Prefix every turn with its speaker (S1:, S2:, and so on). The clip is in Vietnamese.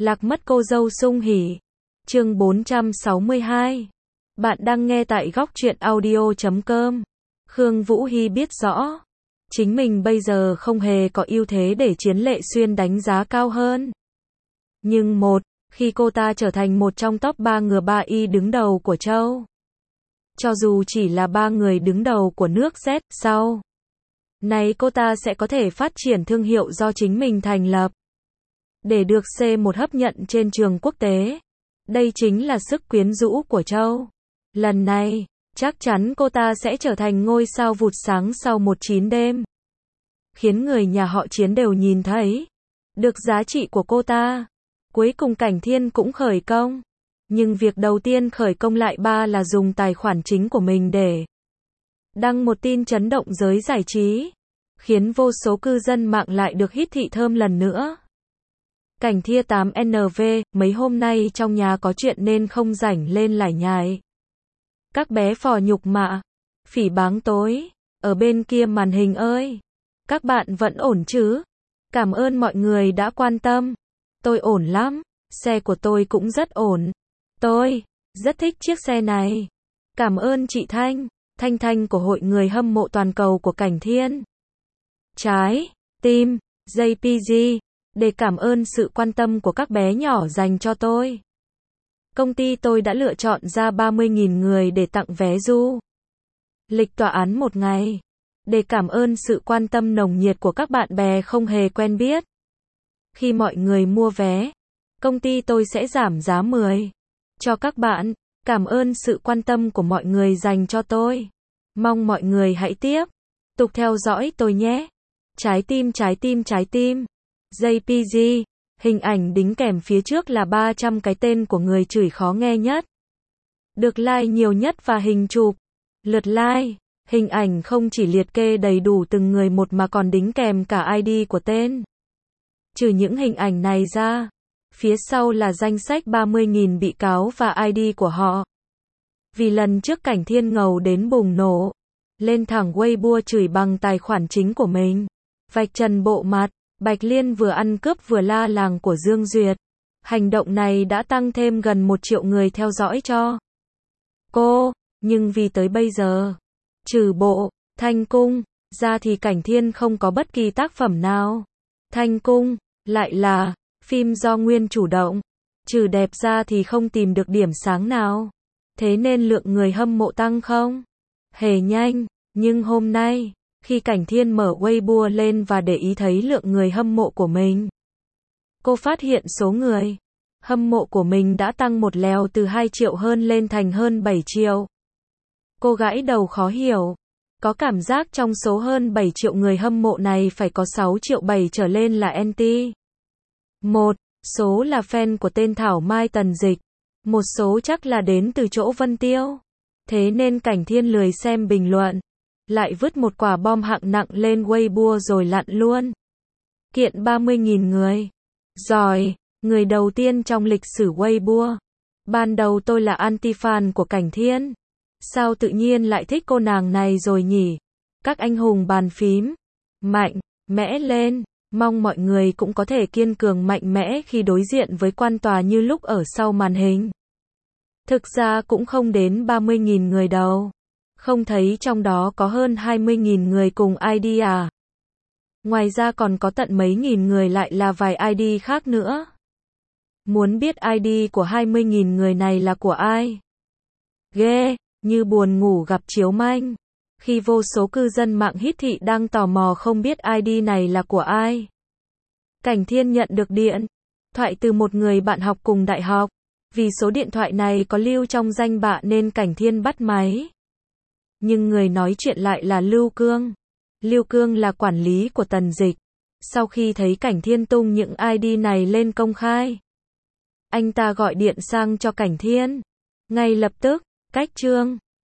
S1: Lạc mất cô dâu sung hỉ. Chương 462. Bạn đang nghe tại góc truyện audio.com. Khương Vũ Hy biết rõ, chính mình bây giờ không hề có ưu thế để Chiến Lệ Xuyên đánh giá cao hơn. Nhưng khi cô ta trở thành một trong top 3 ngựa 3Y đứng đầu của châu, cho dù chỉ là 3 người đứng đầu của nước Z, sau này cô ta sẽ có thể phát triển thương hiệu do chính mình thành lập, để được C1 hấp nhận trên trường quốc tế. Đây chính là sức quyến rũ của châu. Lần này, chắc chắn cô ta sẽ trở thành ngôi sao vụt sáng sau 19 đêm. Khiến người nhà họ Chiến đều nhìn thấy được giá trị của cô ta. Cuối cùng Cảnh Thiên cũng khởi công. Nhưng việc đầu tiên khởi công lại là dùng tài khoản chính của mình để đăng một tin chấn động giới giải trí, khiến vô số cư dân mạng lại được hít thị thơm lần nữa. Cảnh Thia 8NV, mấy hôm nay trong nhà có chuyện nên không rảnh lên lải nhải. Các bé phò nhục mạ, phỉ báng tối, ở bên kia màn hình ơi. Các bạn vẫn ổn chứ? Cảm ơn mọi người đã quan tâm. Tôi ổn lắm, xe của tôi cũng rất ổn. Tôi rất thích chiếc xe này. Cảm ơn chị Thanh của Hội Người Hâm Mộ Toàn Cầu của Cảnh Thiên. Trái tim JPG, để cảm ơn sự quan tâm của các bé nhỏ dành cho tôi. Công ty tôi đã lựa chọn ra 30.000 người để tặng vé du lịch tòa án một ngày, để cảm ơn sự quan tâm nồng nhiệt của các bạn bè không hề quen biết. Khi mọi người mua vé, công ty tôi sẽ giảm giá 10 cho các bạn. Cảm ơn sự quan tâm của mọi người dành cho tôi. Mong mọi người hãy tiếp tục theo dõi tôi nhé. Trái tim. JPG, hình ảnh đính kèm phía trước là 300 cái tên của người chửi khó nghe nhất, được like nhiều nhất và hình chụp lượt like. Hình ảnh không chỉ liệt kê đầy đủ từng người một mà còn đính kèm cả ID của tên. Trừ những hình ảnh này ra, phía sau là danh sách 30.000 bị cáo và ID của họ. Vì lần trước Cảnh Thiên ngầu đến bùng nổ, lên thẳng Weibo chửi bằng tài khoản chính của mình, vạch trần bộ mặt Bạch Liên vừa ăn cướp vừa la làng của Dương Duyệt. Hành động này đã tăng thêm gần 1 triệu người theo dõi cho cô, nhưng vì tới bây giờ, trừ bộ Thanh Cung ra thì Cảnh Thiên không có bất kỳ tác phẩm nào. Thanh Cung lại là phim do Nguyên chủ động, trừ đẹp ra thì không tìm được điểm sáng nào. Thế nên lượng người hâm mộ tăng không hề nhanh. Nhưng hôm nay, khi Cảnh Thiên mở Weibo lên và để ý thấy lượng người hâm mộ của mình, cô phát hiện số người hâm mộ của mình đã tăng một lèo từ 2 triệu hơn lên thành hơn 7 triệu. Cô gãi đầu khó hiểu. Có cảm giác trong số hơn 7 triệu người hâm mộ này phải có 6 triệu 7 trở lên là anti. Một số là fan của tên Thảo Mai Tần Dịch. Một số chắc là đến từ chỗ Vân Tiêu. Thế nên Cảnh Thiên lười xem bình luận, lại vứt một quả bom hạng nặng lên Weibo rồi lặn luôn. Kiện 30.000 người. Rồi, người đầu tiên trong lịch sử Weibo. Ban đầu tôi là anti-fan của Cảnh Thiên. Sao tự nhiên lại thích cô nàng này rồi nhỉ? Các anh hùng bàn phím. Mạnh mẽ lên. Mong mọi người cũng có thể kiên cường mạnh mẽ khi đối diện với quan tòa như lúc ở sau màn hình. Thực ra cũng không đến 30.000 người đâu. Không thấy trong đó có hơn 20.000 người cùng ID à? Ngoài ra còn có tận mấy nghìn người lại là vài ID khác nữa. Muốn biết ID của 20.000 người này là của ai? Ghê, như buồn ngủ gặp chiếu manh. Khi vô số cư dân mạng hít thị đang tò mò không biết ID này là của ai. Cảnh Thiên nhận được điện thoại từ một người bạn học cùng đại học. Vì số điện thoại này có lưu trong danh bạ nên Cảnh Thiên bắt máy. Nhưng người nói chuyện lại là Lưu Cương. Lưu Cương là quản lý của Tần Dịch. Sau khi thấy Cảnh Thiên tung những ID này lên công khai, anh ta gọi điện sang cho Cảnh Thiên. Ngay lập tức, cách chương